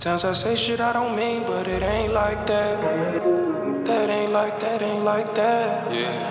Times I say shit I don't mean, but it ain't like that. That ain't like that, ain't like that.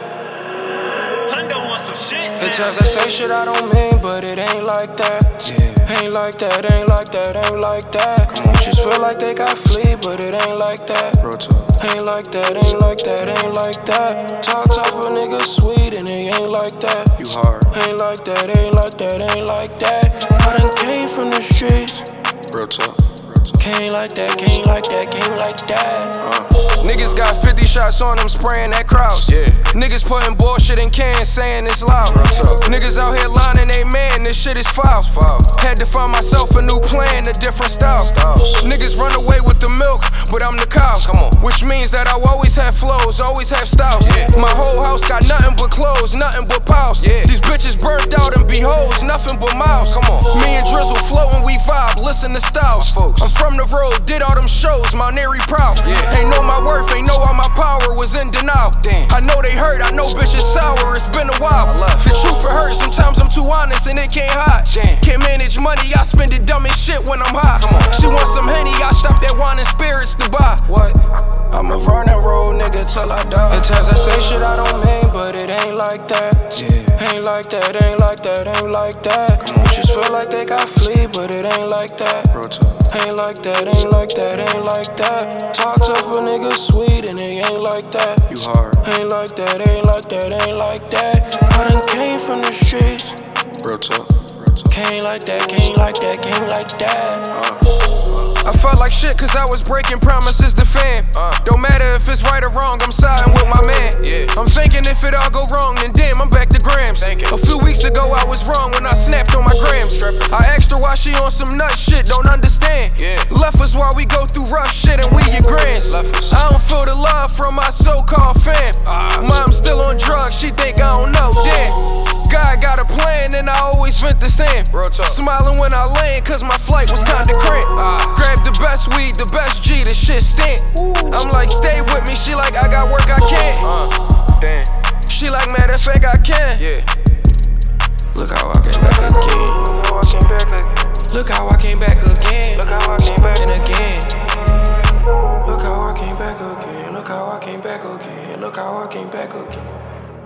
Yeah. Hundo want some shit. At times I say shit I don't mean, but it ain't like that. Yeah. Ain't like that, ain't like that, ain't like that. Come on. Just feel like they got flea, but it ain't like that. Real talk. Ain't like that, ain't like that, ain't like that. Talk tough, a nigga sweet, and it ain't like that. You hard. Ain't like that, ain't like that, ain't like that. I done came from the streets. Real talk. Can't like that, can't like that, can't like that. Niggas got 50 shots on them, spraying that Kraus. Yeah. Niggas putting bullshit in cans, saying it's loud. Niggas out here lining they man, this shit is foul. Had to find myself a new plan, a different style. Niggas run away with the milk, but I'm the cow. Come on. Which means that I always have flows, always have styles. Yeah. My whole house got nothing but clothes, nothing but pals. Yeah. These bitches burnt out and be hoes, nothing but miles. Come on. Me and Drizzle floating, we vibe, listen to styles. Folks. I'm from the road, did all them shows, Mount Airy proud. Yeah. Ain't know my worth, ain't know all my power, was in denial. Damn. I know they hurt, I know bitches sour, it's been a while. left. The truth it hurts, sometimes I'm too honest and it can't hide. Damn. Can't manage money, I spend it dumb as shit when I'm high. Come on. She wants some Henny, I stop that wine and spirits to buy. What? I'ma run that road, nigga, till I die. At times I say shit I don't mean, but it ain't like that. Yeah. Ain't like that, ain't like that, ain't like that. Just feel like they got flea, but it ain't like that. Real talk. Ain't like that, ain't like that, ain't like that. Talk tough, a nigga sweet, and it ain't like that. You hard. Ain't like that, ain't like that, ain't like that. I done came from the streets. Real talk. Can't like that, can't like that, can't like that. I felt like shit cause I was breaking promises to fam. Don't matter if it's right or wrong, I'm siding with my man. Yeah. I'm thinking if it all go wrong, then damn, I'm back to grams. A few weeks ago I was wrong when I snapped on my grams. I asked her why she on some nut shit, don't understand. Yeah. Left us while we go through rough shit and we your grands. Left us. I don't feel the love from my so-called fam. Mom's still on drugs, she think I don't know, damn. God got a plan and I always vent the same. Real talk. Smiling when I land cause my flight was kinda cramped. Grab the best weed, the best G, the shit stink. I'm like, stay with me, she like, I got work, I can't. Damn. She like, matter of fact, I can. Yeah. Look how I came back again. Look how I came back again. And again. Look how I came back again. Look how I came back again. Look how I came back again.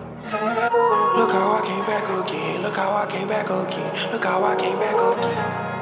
Look how I came back again. Look how I came back again. Look how I came back again.